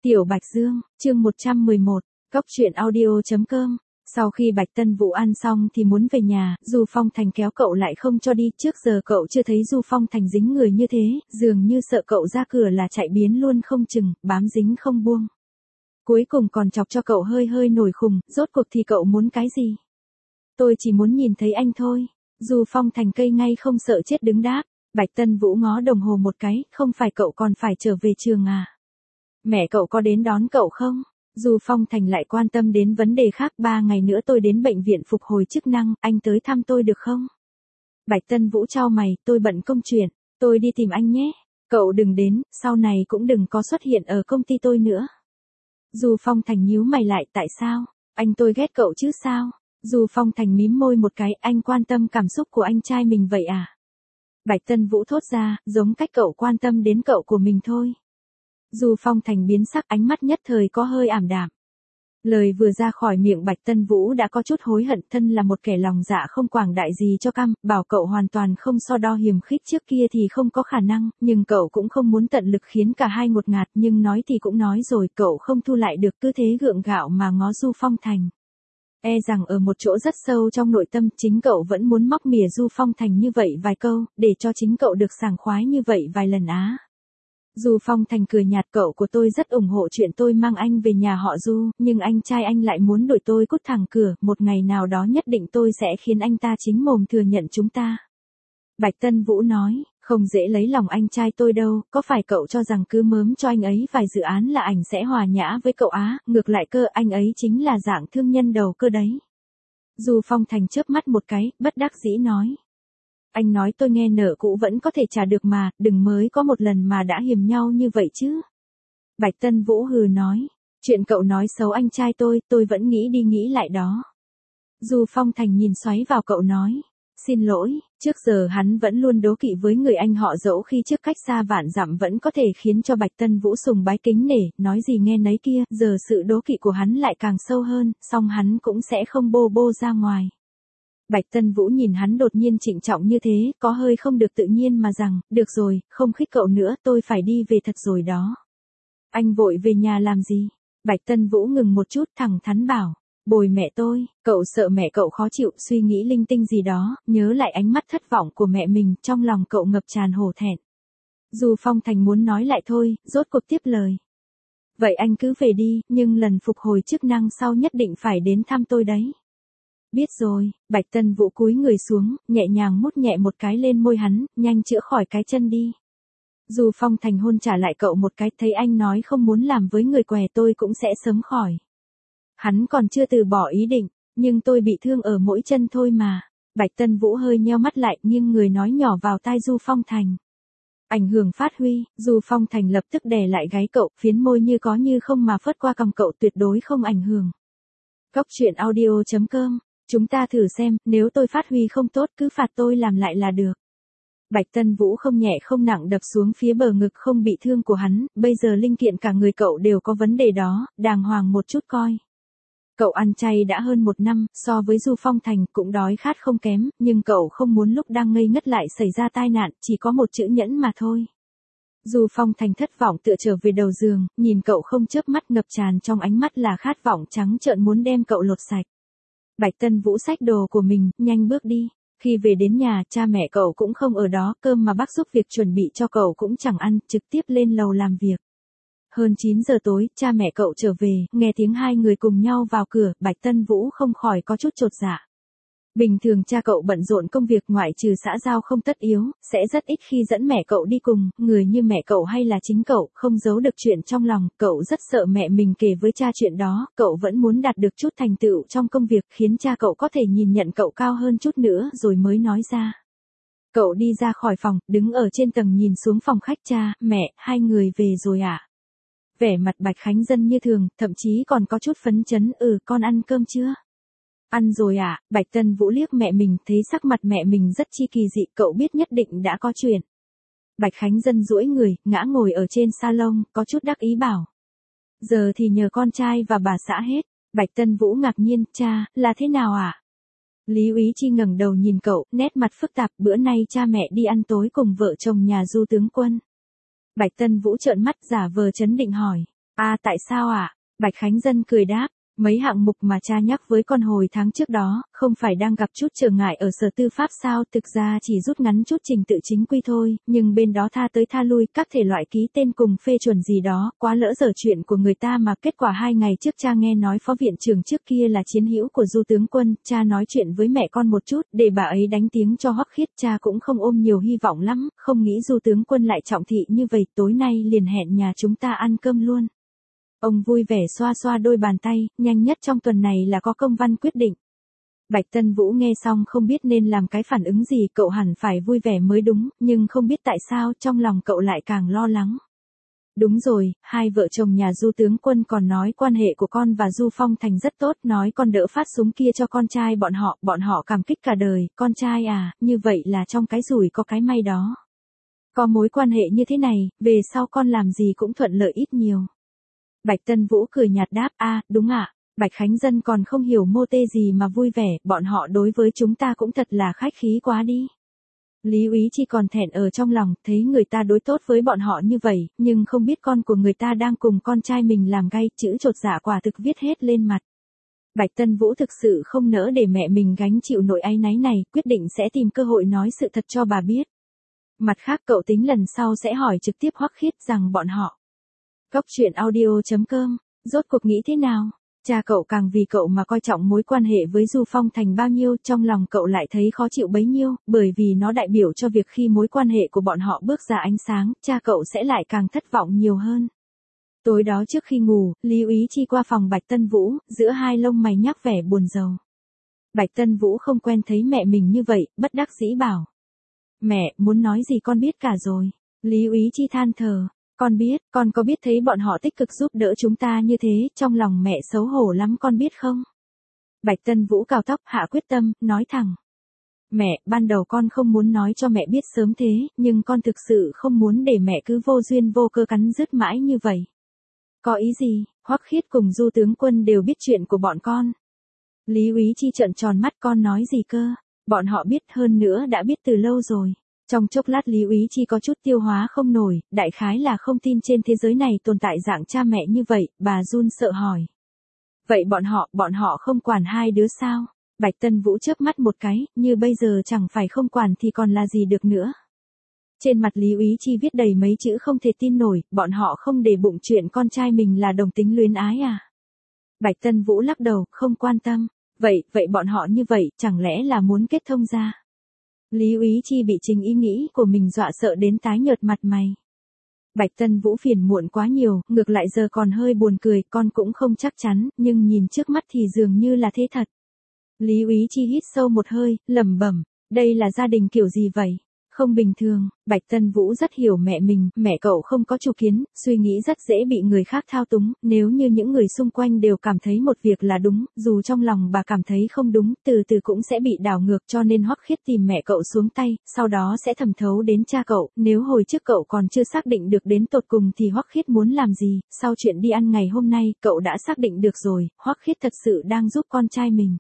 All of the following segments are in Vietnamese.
Tiểu Bạch Dương, chương 111, Cốc truyện audio.com. Sau khi Bạch Tân Vũ ăn xong thì muốn về nhà, Du Phong Thành kéo cậu lại không cho đi, trước giờ cậu chưa thấy Du Phong Thành dính người như thế, dường như sợ cậu ra cửa là chạy biến luôn không chừng, bám dính không buông. Cuối cùng còn chọc cho cậu hơi hơi nổi khùng, rốt cuộc thì cậu muốn cái gì? Tôi chỉ muốn nhìn thấy anh thôi. Du Phong Thành cây ngay không sợ chết đứng đáp. Bạch Tân Vũ ngó đồng hồ một cái, không phải cậu còn phải trở về trường à? Mẹ cậu có đến đón cậu không? Du Phong Thành lại quan tâm đến vấn đề khác, 3 ngày nữa tôi đến bệnh viện phục hồi chức năng, anh tới thăm tôi được không? Bạch Tân Vũ chau mày, tôi bận công chuyện, tôi đi tìm anh nhé. Cậu đừng đến, sau này cũng đừng có xuất hiện ở công ty tôi nữa. Du Phong Thành nhíu mày lại, tại sao? Anh tôi ghét cậu chứ sao? Du Phong Thành mím môi một cái, anh quan tâm cảm xúc của anh trai mình vậy à? Bạch Tân Vũ thốt ra, giống cách cậu quan tâm đến cậu của mình thôi. Du Phong Thành biến sắc, ánh mắt nhất thời có hơi ảm đạm. Lời vừa ra khỏi miệng Bạch Tân Vũ đã có chút hối hận, thân là một kẻ lòng dạ không quảng đại gì cho cam, bảo cậu hoàn toàn không so đo hiềm khích trước kia thì không có khả năng, nhưng cậu cũng không muốn tận lực khiến cả hai ngột ngạt, nhưng nói thì cũng nói rồi, cậu không thu lại được, cứ thế gượng gạo mà ngó Du Phong Thành. E rằng ở một chỗ rất sâu trong nội tâm, chính cậu vẫn muốn móc mỉa Du Phong Thành như vậy vài câu, để cho chính cậu được sảng khoái như vậy vài lần á. Du Phong Thành cười nhạt, cậu của tôi rất ủng hộ chuyện tôi mang anh về nhà họ Du, nhưng anh trai anh lại muốn đuổi tôi cút thẳng cửa, một ngày nào đó nhất định tôi sẽ khiến anh ta chính mồm thừa nhận chúng ta. Bạch Tân Vũ nói, không dễ lấy lòng anh trai tôi đâu, có phải cậu cho rằng cứ mớm cho anh ấy vài dự án là ảnh sẽ hòa nhã với cậu á, ngược lại cơ, anh ấy chính là dạng thương nhân đầu cơ đấy. Du Phong Thành chớp mắt một cái, bất đắc dĩ nói. Anh nói tôi nghe, nợ cũ vẫn có thể trả được mà, đừng mới có một lần mà đã hiềm nhau như vậy chứ. Bạch Tân Vũ hừ nói, chuyện cậu nói xấu anh trai tôi vẫn nghĩ đi nghĩ lại đó. Du Phong Thành nhìn xoáy vào cậu nói, xin lỗi, trước giờ hắn vẫn luôn đố kỵ với người anh họ dẫu khi trước cách xa vạn dặm vẫn có thể khiến cho Bạch Tân Vũ sùng bái kính nể, nói gì nghe nấy kia, giờ sự đố kỵ của hắn lại càng sâu hơn, song hắn cũng sẽ không bô bô ra ngoài. Bạch Tân Vũ nhìn hắn đột nhiên trịnh trọng như thế, có hơi không được tự nhiên mà rằng, được rồi, không khích cậu nữa, tôi phải đi về thật rồi đó. Anh vội về nhà làm gì? Bạch Tân Vũ ngừng một chút, thẳng thắn bảo, bồi mẹ tôi, cậu sợ mẹ cậu khó chịu, suy nghĩ linh tinh gì đó, nhớ lại ánh mắt thất vọng của mẹ mình, trong lòng cậu ngập tràn hổ thẹn. Du Phong Thành muốn nói lại thôi, rốt cuộc tiếp lời. Vậy anh cứ về đi, nhưng lần phục hồi chức năng sau nhất định phải đến thăm tôi đấy. Biết rồi, Bạch Tân Vũ cúi người xuống, nhẹ nhàng mút nhẹ một cái lên môi hắn, nhanh chữa khỏi cái chân đi. Du Phong Thành hôn trả lại cậu một cái, thấy anh nói không muốn làm với người què tôi cũng sẽ sớm khỏi. Hắn còn chưa từ bỏ ý định, nhưng tôi bị thương ở mỗi chân thôi mà. Bạch Tân Vũ hơi nheo mắt lại, nhưng người nói nhỏ vào tai Du Phong Thành. Ảnh hưởng phát huy, Du Phong Thành lập tức đè lại gáy cậu, phiến môi như có như không mà phớt qua cằm cậu, tuyệt đối không ảnh hưởng. Cốc truyện audio.com. Chúng ta thử xem, nếu tôi phát huy không tốt cứ phạt tôi làm lại là được. Bạch Tân Vũ không nhẹ không nặng đập xuống phía bờ ngực không bị thương của hắn, bây giờ linh kiện cả người cậu đều có vấn đề đó, đàng hoàng một chút coi. Cậu ăn chay đã hơn 1 năm, so với Du Phong Thành cũng đói khát không kém, nhưng cậu không muốn lúc đang ngây ngất lại xảy ra tai nạn, chỉ có một chữ nhẫn mà thôi. Du Phong Thành thất vọng tựa trở về đầu giường, nhìn cậu không chớp mắt, ngập tràn trong ánh mắt là khát vọng trắng trợn muốn đem cậu lột sạch. Bạch Tân Vũ xách đồ của mình, nhanh bước đi. Khi về đến nhà, cha mẹ cậu cũng không ở đó, cơm mà bác giúp việc chuẩn bị cho cậu cũng chẳng ăn, trực tiếp lên lầu làm việc. Hơn 9 giờ tối, cha mẹ cậu trở về, nghe tiếng hai người cùng nhau vào cửa, Bạch Tân Vũ không khỏi có chút chột dạ. Bình thường cha cậu bận rộn công việc ngoại trừ xã giao không tất yếu, sẽ rất ít khi dẫn mẹ cậu đi cùng, người như mẹ cậu hay là chính cậu, không giấu được chuyện trong lòng, cậu rất sợ mẹ mình kể với cha chuyện đó, cậu vẫn muốn đạt được chút thành tựu trong công việc khiến cha cậu có thể nhìn nhận cậu cao hơn chút nữa rồi mới nói ra. Cậu đi ra khỏi phòng, đứng ở trên tầng nhìn xuống phòng khách, cha, mẹ, hai người về rồi à? Vẻ mặt Bạch Khánh Dân như thường, thậm chí còn có chút phấn chấn, con ăn cơm chưa? Ăn rồi à? Bạch Tân Vũ liếc mẹ mình, thấy sắc mặt mẹ mình rất chi kỳ dị, cậu biết nhất định đã có chuyện. Bạch Khánh Dân duỗi người, ngã ngồi ở trên salon, có chút đắc ý bảo. Giờ thì nhờ con trai và bà xã hết. Bạch Tân Vũ ngạc nhiên, cha, là thế nào à? Lý Úy Chi ngẩng đầu nhìn cậu, nét mặt phức tạp, bữa nay cha mẹ đi ăn tối cùng vợ chồng nhà Du tướng quân. Bạch Tân Vũ trợn mắt giả vờ trấn định hỏi. Tại sao ạ? Bạch Khánh Dân cười đáp. Mấy hạng mục mà cha nhắc với con hồi tháng trước đó, không phải đang gặp chút trở ngại ở Sở Tư pháp sao, thực ra chỉ rút ngắn chút trình tự chính quy thôi, nhưng bên đó tha tới tha lui, các thể loại ký tên cùng phê chuẩn gì đó, quá lỡ dở chuyện của người ta mà kết quả 2 ngày trước cha nghe nói phó viện trưởng trước kia là chiến hữu của Du tướng quân, cha nói chuyện với mẹ con một chút, để bà ấy đánh tiếng cho Hoắc Khiết, cha cũng không ôm nhiều hy vọng lắm, không nghĩ Du tướng quân lại trọng thị như vậy, tối nay liền hẹn nhà chúng ta ăn cơm luôn. Ông vui vẻ xoa xoa đôi bàn tay, nhanh nhất trong tuần này là có công văn quyết định. Bạch Tân Vũ nghe xong không biết nên làm cái phản ứng gì, cậu hẳn phải vui vẻ mới đúng, nhưng không biết tại sao trong lòng cậu lại càng lo lắng. Đúng rồi, hai vợ chồng nhà Du tướng quân còn nói quan hệ của con và Du Phong Thành rất tốt, nói con đỡ phát súng kia cho con trai bọn họ cảm kích cả đời, con trai à, như vậy là trong cái rủi có cái may đó. Có mối quan hệ như thế này, về sau con làm gì cũng thuận lợi ít nhiều. Bạch Tân Vũ cười nhạt đáp, đúng ạ. Bạch Khánh Dân còn không hiểu mô tê gì mà vui vẻ, bọn họ đối với chúng ta cũng thật là khách khí quá đi. Lý Úy Chi còn thẹn ở trong lòng, thấy người ta đối tốt với bọn họ như vậy, nhưng không biết con của người ta đang cùng con trai mình làm gay, chữ chột dạ quả thực viết hết lên mặt. Bạch Tân Vũ thực sự không nỡ để mẹ mình gánh chịu nỗi áy náy này, quyết định sẽ tìm cơ hội nói sự thật cho bà biết. Mặt khác cậu tính lần sau sẽ hỏi trực tiếp Hoắc Khiết rằng bọn họ. Cóc truyện audio.com, rốt cuộc nghĩ thế nào? Cha cậu càng vì cậu mà coi trọng mối quan hệ với Du Phong Thành bao nhiêu, trong lòng cậu lại thấy khó chịu bấy nhiêu, bởi vì nó đại biểu cho việc khi mối quan hệ của bọn họ bước ra ánh sáng, cha cậu sẽ lại càng thất vọng nhiều hơn. Tối đó trước khi ngủ, Lý Úy Chi qua phòng Bạch Tân Vũ, giữa hai lông mày nhắc vẻ buồn rầu. Bạch Tân Vũ không quen thấy mẹ mình như vậy, bất đắc dĩ bảo. Mẹ, muốn nói gì con biết cả rồi. Lý Úy Chi than thở. Con biết, con có biết thấy bọn họ tích cực giúp đỡ chúng ta như thế, trong lòng mẹ xấu hổ lắm con biết không? Bạch Tân Vũ cào tóc hạ quyết tâm, nói thẳng. Mẹ, ban đầu con không muốn nói cho mẹ biết sớm thế, nhưng con thực sự không muốn để mẹ cứ vô duyên vô cơ cắn rứt mãi như vậy. Có ý gì, Hoắc Khiết cùng Du tướng quân đều biết chuyện của bọn con. Lý Úy Chi trợn tròn mắt, con nói gì cơ? Bọn họ biết, hơn nữa đã biết từ lâu rồi. Trong chốc lát Lý Úy Chi có chút tiêu hóa không nổi, đại khái là không tin trên thế giới này tồn tại dạng cha mẹ như vậy, bà run sợ hỏi. Vậy bọn họ không quản hai đứa sao? Bạch Tân Vũ chớp mắt một cái, như bây giờ chẳng phải không quản thì còn là gì được nữa. Trên mặt Lý Úy Chi viết đầy mấy chữ không thể tin nổi, bọn họ không để bụng chuyện con trai mình là đồng tính luyến ái à? Bạch Tân Vũ lắc đầu, không quan tâm. Vậy bọn họ như vậy, chẳng lẽ là muốn kết thông ra? Lý Úy Chi bị chính ý nghĩ của mình dọa sợ đến tái nhợt mặt mày. Bạch Tân Vũ phiền muộn quá nhiều, ngược lại giờ còn hơi buồn cười, con cũng không chắc chắn, nhưng nhìn trước mắt thì dường như là thế thật. Lý Úy Chi hít sâu một hơi, lẩm bẩm, đây là gia đình kiểu gì vậy? Không bình thường. Bạch Tân Vũ rất hiểu mẹ mình, mẹ cậu không có chủ kiến, suy nghĩ rất dễ bị người khác thao túng, nếu như những người xung quanh đều cảm thấy một việc là đúng, dù trong lòng bà cảm thấy không đúng, từ từ cũng sẽ bị đảo ngược, cho nên Hoắc Khiết tìm mẹ cậu xuống tay, sau đó sẽ thẩm thấu đến cha cậu, nếu hồi trước cậu còn chưa xác định được đến tột cùng thì Hoắc Khiết muốn làm gì, sau chuyện đi ăn ngày hôm nay, cậu đã xác định được rồi, Hoắc Khiết thật sự đang giúp con trai mình.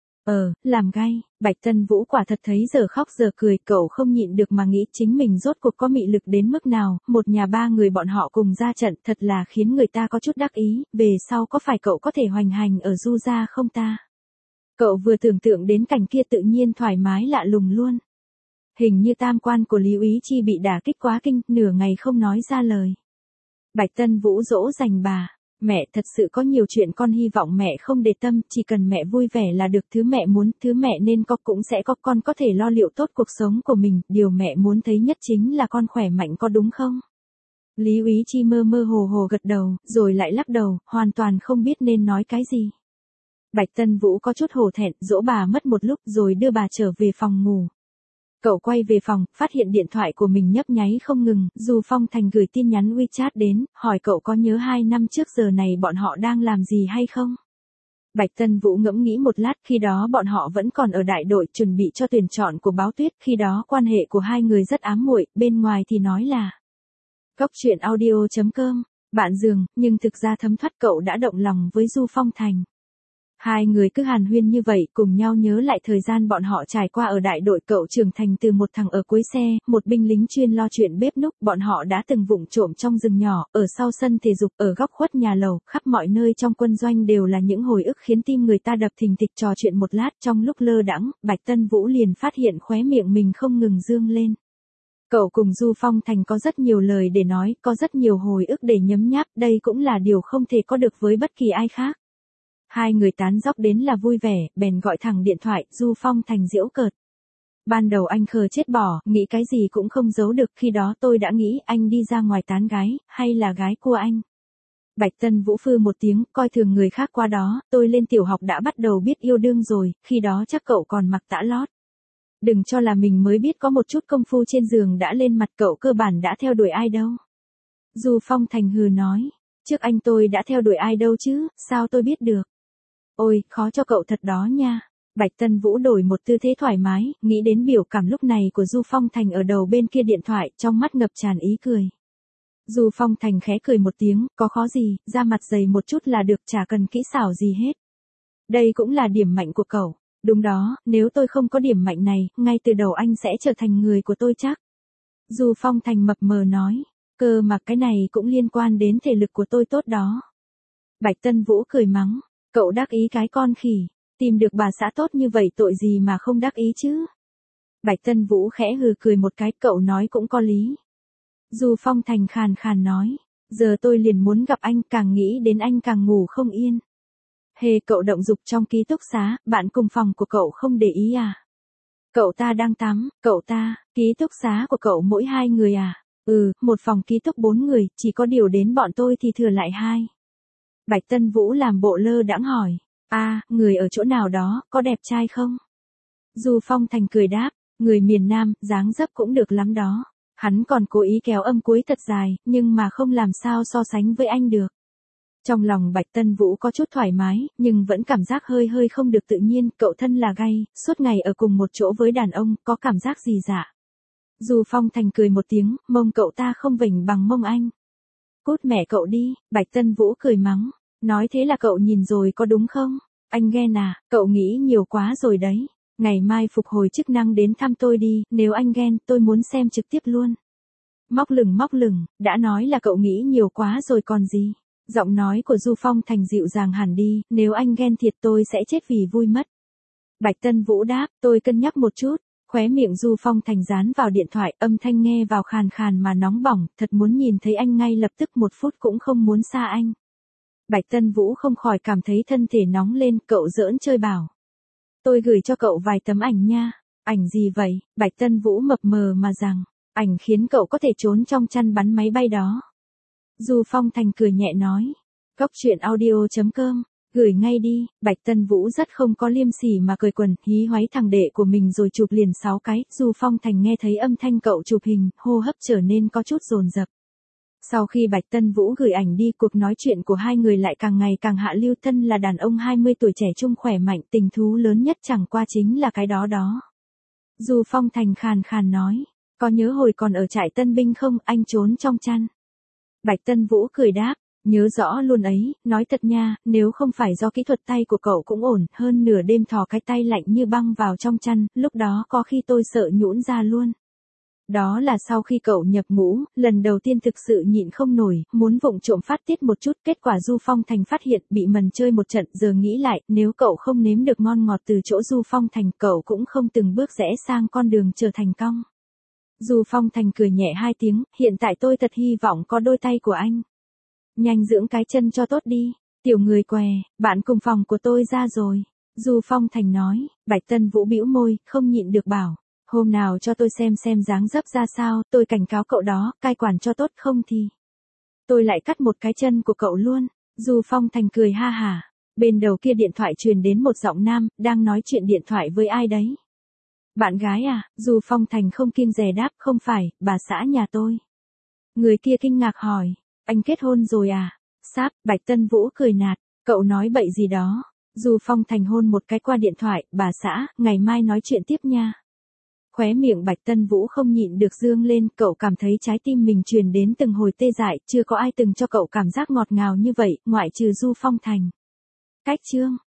Làm gay, Bạch Tân Vũ quả thật thấy giờ khóc giờ cười, cậu không nhịn được mà nghĩ chính mình rốt cuộc có mị lực đến mức nào, một nhà ba người bọn họ cùng ra trận thật là khiến người ta có chút đắc ý, về sau có phải cậu có thể hoành hành ở Du gia không ta? Cậu vừa tưởng tượng đến cảnh kia tự nhiên thoải mái lạ lùng luôn. Hình như tam quan của Lý Úy Chi bị đả kích quá kinh, nửa ngày không nói ra lời. Bạch Tân Vũ dỗ dành bà. Mẹ, thật sự có nhiều chuyện con hy vọng mẹ không để tâm, chỉ cần mẹ vui vẻ là được, thứ mẹ muốn, thứ mẹ nên có cũng sẽ có, con có thể lo liệu tốt cuộc sống của mình, điều mẹ muốn thấy nhất chính là con khỏe mạnh, có đúng không? Lý Úy Chi mơ mơ hồ hồ gật đầu, rồi lại lắc đầu, hoàn toàn không biết nên nói cái gì. Bạch Tân Vũ có chút hổ thẹn, dỗ bà mất một lúc rồi đưa bà trở về phòng ngủ. Cậu quay về phòng, phát hiện điện thoại của mình nhấp nháy không ngừng, Du Phong Thành gửi tin nhắn WeChat đến, hỏi cậu có nhớ 2 năm trước giờ này bọn họ đang làm gì hay không? Bạch Tân Vũ ngẫm nghĩ một lát, khi đó bọn họ vẫn còn ở đại đội chuẩn bị cho tuyển chọn của báo tuyết, khi đó quan hệ của hai người rất ám muội, bên ngoài thì nói là Cóc truyện audio.com, bạn giường, nhưng thực ra thấm thoát cậu đã động lòng với Du Phong Thành. Hai người cứ hàn huyên như vậy, cùng nhau nhớ lại thời gian bọn họ trải qua ở đại đội. Cậu trưởng thành từ một thằng ở cuối xe, một binh lính chuyên lo chuyện bếp núc. Bọn họ đã từng vụng trộm trong rừng nhỏ, ở sau sân thể dục, ở góc khuất nhà lầu, khắp mọi nơi trong quân doanh đều là những hồi ức khiến tim người ta đập thình thịch. Trò chuyện một lát, trong lúc lơ đãng, Bạch Tân Vũ liền phát hiện khóe miệng mình không ngừng dương lên. Cậu cùng Du Phong Thành có rất nhiều lời để nói, có rất nhiều hồi ức để nhấm nháp, đây cũng là điều không thể có được với bất kỳ ai khác. Hai người tán dóc đến là vui vẻ, bèn gọi thẳng điện thoại. Du Phong Thành giễu cợt. Ban đầu anh khờ chết bỏ, nghĩ cái gì cũng không giấu được, khi đó tôi đã nghĩ anh đi ra ngoài tán gái, hay là gái cua anh. Bạch Tân Vũ phư một tiếng, coi thường người khác qua đó, tôi lên tiểu học đã bắt đầu biết yêu đương rồi, khi đó chắc cậu còn mặc tã lót. Đừng cho là mình mới biết có một chút công phu trên giường đã lên mặt, cậu cơ bản đã theo đuổi ai đâu. Du Phong Thành hừ nói, trước anh tôi đã theo đuổi ai đâu chứ, sao tôi biết được. Ôi, khó cho cậu thật đó nha. Bạch Tân Vũ đổi một tư thế thoải mái, nghĩ đến biểu cảm lúc này của Du Phong Thành ở đầu bên kia điện thoại, trong mắt ngập tràn ý cười. Du Phong Thành khẽ cười một tiếng, có khó gì, da mặt dày một chút là được, chả cần kỹ xảo gì hết. Đây cũng là điểm mạnh của cậu. Đúng đó, nếu tôi không có điểm mạnh này, ngay từ đầu anh sẽ trở thành người của tôi chắc. Du Phong Thành mập mờ nói, cơ mà cái này cũng liên quan đến thể lực của tôi tốt đó. Bạch Tân Vũ cười mắng, cậu đắc ý cái con khỉ, tìm được bà xã tốt như vậy tội gì mà không đắc ý chứ. Bạch Tân Vũ khẽ hừ cười một cái, cậu nói cũng có lý. Du Phong Thành khàn khàn nói, giờ tôi liền muốn gặp anh, càng nghĩ đến anh càng ngủ không yên. Hề, cậu động dục trong ký túc xá, bạn cùng phòng của cậu không để ý à? Cậu ta đang tắm, cậu ta, ký túc xá của cậu mỗi 2 người à? Ừ, một phòng ký túc 4 người, chỉ có điều đến bọn tôi thì thừa lại 2. Bạch Tân Vũ làm bộ lơ đãng hỏi, người ở chỗ nào đó, có đẹp trai không? Du Phong Thành cười đáp, người miền Nam, dáng dấp cũng được lắm đó. Hắn còn cố ý kéo âm cuối thật dài, nhưng mà không làm sao so sánh với anh được. Trong lòng Bạch Tân Vũ có chút thoải mái, nhưng vẫn cảm giác hơi hơi không được tự nhiên, cậu thân là gay, suốt ngày ở cùng một chỗ với đàn ông, có cảm giác gì dạ? Du Phong Thành cười một tiếng, mông cậu ta không vểnh bằng mông anh. Cút mẹ cậu đi, Bạch Tân Vũ cười mắng, nói thế là cậu nhìn rồi có đúng không? Anh ghen à, cậu nghĩ nhiều quá rồi đấy. Ngày mai phục hồi chức năng đến thăm tôi đi, nếu anh ghen, tôi muốn xem trực tiếp luôn. Móc lửng, đã nói là cậu nghĩ nhiều quá rồi còn gì. Giọng nói của Du Phong Thành dịu dàng hẳn đi, nếu anh ghen thiệt tôi sẽ chết vì vui mất. Bạch Tân Vũ đáp, tôi cân nhắc một chút. Khóe miệng Du Phong Thành dán vào điện thoại, âm thanh nghe vào khàn khàn mà nóng bỏng, thật muốn nhìn thấy anh ngay lập tức, 1 phút cũng không muốn xa anh. Bạch Tân Vũ không khỏi cảm thấy thân thể nóng lên, cậu giỡn chơi bảo. Tôi gửi cho cậu vài tấm ảnh nha. Ảnh gì vậy? Bạch Tân Vũ mập mờ mà rằng, ảnh khiến cậu có thể trốn trong chăn bắn máy bay đó. Du Phong Thành cười nhẹ nói, Cóc truyện audio.com, gửi ngay đi. Bạch Tân Vũ rất không có liêm sỉ mà cười quần, hí hoáy thằng đệ của mình rồi chụp liền 6 cái. Du Phong Thành nghe thấy âm thanh cậu chụp hình, hô hấp trở nên có chút dồn dập. Sau khi Bạch Tân Vũ gửi ảnh đi, cuộc nói chuyện của hai người lại càng ngày càng hạ lưu. Thân là đàn ông 20 tuổi trẻ trung khỏe mạnh, tình thú lớn nhất chẳng qua chính là cái đó đó. Du Phong Thành khàn khàn nói, có nhớ hồi còn ở trại tân binh không, anh trốn trong chăn. Bạch Tân Vũ cười đáp, nhớ rõ luôn ấy, nói thật nha, nếu không phải do kỹ thuật tay của cậu cũng ổn, hơn nửa đêm thò cái tay lạnh như băng vào trong chăn, lúc đó có khi tôi sợ nhũn ra luôn. Đó là sau khi cậu nhập ngũ, lần đầu tiên thực sự nhịn không nổi, muốn vụng trộm phát tiết một chút, kết quả Du Phong Thành phát hiện, bị mần chơi một trận, giờ nghĩ lại, nếu cậu không nếm được ngon ngọt từ chỗ Du Phong Thành, cậu cũng không từng bước rẽ sang con đường trở thành cong. Du Phong Thành cười nhẹ 2 tiếng, hiện tại tôi thật hy vọng có đôi tay của anh. Nhanh dưỡng cái chân cho tốt đi, tiểu người què, bạn cùng phòng của tôi ra rồi. Du Phong Thành nói. Bạch Tân Vũ bĩu môi, không nhịn được bảo, hôm nào cho tôi xem dáng dấp ra sao, tôi cảnh cáo cậu đó, cai quản cho tốt, không thì tôi lại cắt một cái chân của cậu luôn. Du Phong Thành cười ha hả. Bên đầu kia điện thoại truyền đến một giọng nam, đang nói chuyện điện thoại với ai đấy. Bạn gái à? Du Phong Thành không kiêng dè đáp, không phải, bà xã nhà tôi. Người kia kinh ngạc hỏi, anh kết hôn rồi à? Sáp, Bạch Tân Vũ cười nạt, cậu nói bậy gì đó. Du Phong Thành hôn một cái qua điện thoại, bà xã, ngày mai nói chuyện tiếp nha. Khóe miệng Bạch Tân Vũ không nhịn được dương lên, cậu cảm thấy trái tim mình truyền đến từng hồi tê dại, chưa có ai từng cho cậu cảm giác ngọt ngào như vậy, ngoại trừ Du Phong Thành. Cách chương